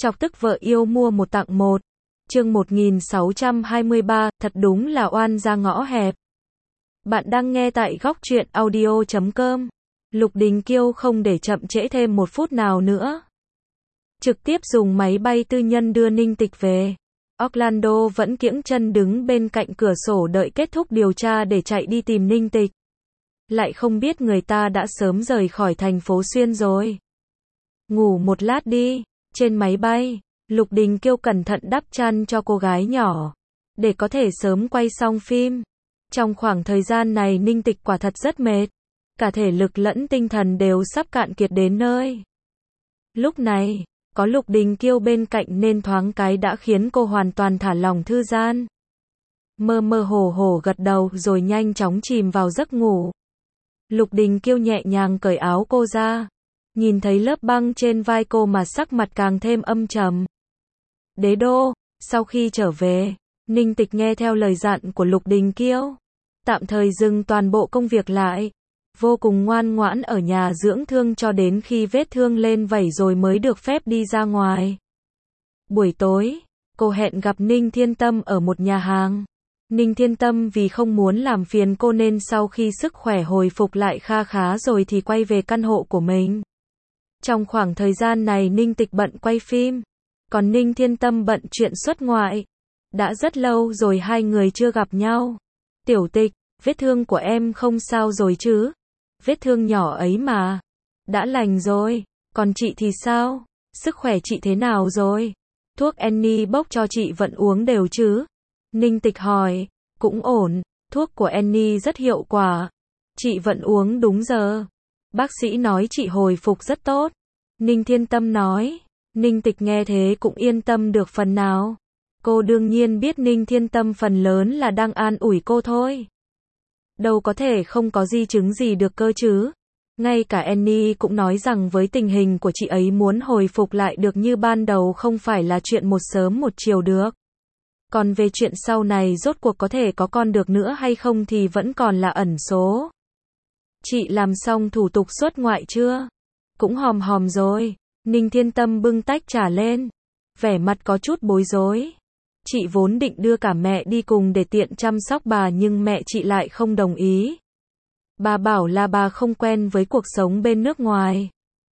Chọc tức vợ yêu mua một tặng một. Chương 1623, thật đúng là oan ra ngõ hẹp. Bạn đang nghe tại góc truyện audio.com. Lục Đình Kiêu không để chậm trễ thêm một phút nào nữa. Trực tiếp dùng máy bay tư nhân đưa Ninh Tịch về. Orlando vẫn kiễng chân đứng bên cạnh cửa sổ đợi kết thúc điều tra để chạy đi tìm Ninh Tịch. Lại không biết người ta đã sớm rời khỏi thành phố Xuyên rồi. Ngủ một lát đi. Trên máy bay, Lục Đình Kiêu cẩn thận đắp chăn cho cô gái nhỏ, để có thể sớm quay xong phim. Trong khoảng thời gian này Ninh Tịch quả thật rất mệt, cả thể lực lẫn tinh thần đều sắp cạn kiệt đến nơi. Lúc này, có Lục Đình Kiêu bên cạnh nên thoáng cái đã khiến cô hoàn toàn thả lỏng thư giãn. Mơ mơ hồ hồ gật đầu rồi nhanh chóng chìm vào giấc ngủ. Lục Đình Kiêu nhẹ nhàng cởi áo cô ra. Nhìn thấy lớp băng trên vai cô mà sắc mặt càng thêm âm trầm. Đế đô, sau khi trở về, Ninh Tịch nghe theo lời dặn của Lục Đình Kiêu, tạm thời dừng toàn bộ công việc lại, vô cùng ngoan ngoãn ở nhà dưỡng thương cho đến khi vết thương lên vảy rồi mới được phép đi ra ngoài. Buổi tối, cô hẹn gặp Ninh Thiên Tâm ở một nhà hàng. Ninh Thiên Tâm vì không muốn làm phiền cô nên sau khi sức khỏe hồi phục lại kha khá rồi thì quay về căn hộ của mình. Trong khoảng thời gian này Ninh Tịch bận quay phim, còn Ninh Thiên Tâm bận chuyện xuất ngoại. Đã rất lâu rồi hai người chưa gặp nhau. Tiểu Tịch, vết thương của em không sao rồi chứ? Vết thương nhỏ ấy mà. Đã lành rồi, còn chị thì sao? Sức khỏe chị thế nào rồi? Thuốc Annie bốc cho chị vẫn uống đều chứ? Ninh Tịch hỏi, cũng ổn, thuốc của Annie rất hiệu quả. Chị vẫn uống đúng giờ. Bác sĩ nói chị hồi phục rất tốt. Ninh Thiên Tâm nói. Ninh Tịch nghe thế cũng yên tâm được phần nào. Cô đương nhiên biết Ninh Thiên Tâm phần lớn là đang an ủi cô thôi. Đâu có thể không có di chứng gì được cơ chứ. Ngay cả Annie cũng nói rằng với tình hình của chị ấy muốn hồi phục lại được như ban đầu không phải là chuyện một sớm một chiều được. Còn về chuyện sau này rốt cuộc có thể có con được nữa hay không thì vẫn còn là ẩn số. Chị làm xong thủ tục xuất ngoại chưa? Cũng hòm hòm rồi. Ninh Thiên Tâm bưng tách trà lên, vẻ mặt có chút bối rối. Chị vốn định đưa cả mẹ đi cùng để tiện chăm sóc bà nhưng mẹ chị lại không đồng ý. Bà bảo là bà không quen với cuộc sống bên nước ngoài.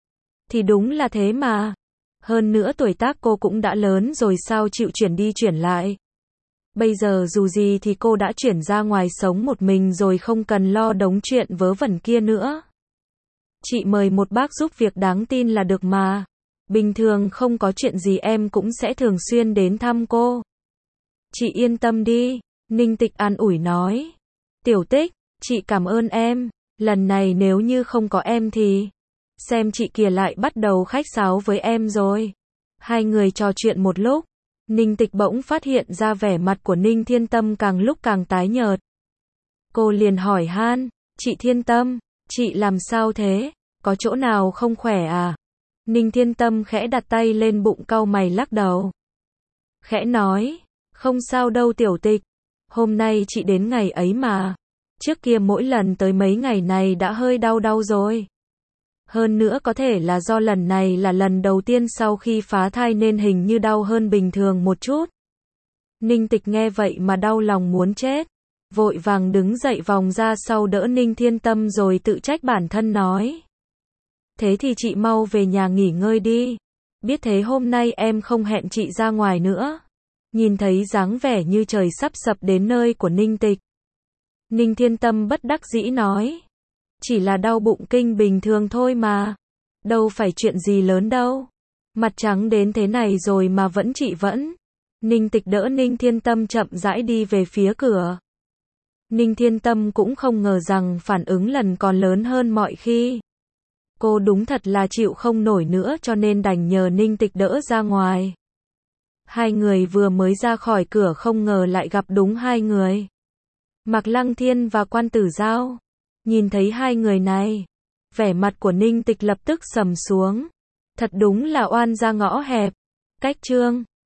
Thì đúng là thế mà. Hơn nữa tuổi tác cô cũng đã lớn rồi sao chịu chuyển đi chuyển lại. Bây giờ dù gì thì cô đã chuyển ra ngoài sống một mình rồi không cần lo đống chuyện vớ vẩn kia nữa. Chị mời một bác giúp việc đáng tin là được mà. Bình thường không có chuyện gì em cũng sẽ thường xuyên đến thăm cô. Chị yên tâm đi, Ninh Tịch an ủi nói. Tiểu Tích, chị cảm ơn em. Lần này nếu như không có em thì... Xem chị kia lại bắt đầu khách sáo với em rồi. Hai người trò chuyện một lúc. Ninh Tịch bỗng phát hiện ra vẻ mặt của Ninh Thiên Tâm càng lúc càng tái nhợt. Cô liền hỏi han, chị Thiên Tâm, chị làm sao thế? Có chỗ nào không khỏe à? Ninh Thiên Tâm khẽ đặt tay lên bụng cau mày lắc đầu. Khẽ nói, không sao đâu Tiểu Tịch. Hôm nay chị đến ngày ấy mà. Trước kia mỗi lần tới mấy ngày này đã hơi đau đau rồi. Hơn nữa có thể là do lần này là lần đầu tiên sau khi phá thai nên hình như đau hơn bình thường một chút. Ninh Tịch nghe vậy mà đau lòng muốn chết. Vội vàng đứng dậy vòng ra sau đỡ Ninh Thiên Tâm rồi tự trách bản thân nói. Thế thì chị mau về nhà nghỉ ngơi đi. Biết thế hôm nay em không hẹn chị ra ngoài nữa. Nhìn thấy dáng vẻ như trời sắp sập đến nơi của Ninh Tịch. Ninh Thiên Tâm bất đắc dĩ nói. Chỉ là đau bụng kinh bình thường thôi mà. Đâu phải chuyện gì lớn đâu. Mặt trắng đến thế này rồi mà vẫn chị vẫn. Ninh Tịch đỡ Ninh Thiên Tâm chậm rãi đi về phía cửa. Ninh Thiên Tâm cũng không ngờ rằng phản ứng lần còn lớn hơn mọi khi. Cô đúng thật là chịu không nổi nữa cho nên đành nhờ Ninh Tịch đỡ ra ngoài. Hai người vừa mới ra khỏi cửa không ngờ lại gặp đúng hai người. Mạc Lăng Thiên và Quan Tử Giao. Nhìn thấy hai người này, vẻ mặt của Ninh Tịch lập tức sầm xuống. Thật đúng là oan ra ngõ hẹp. Cách chương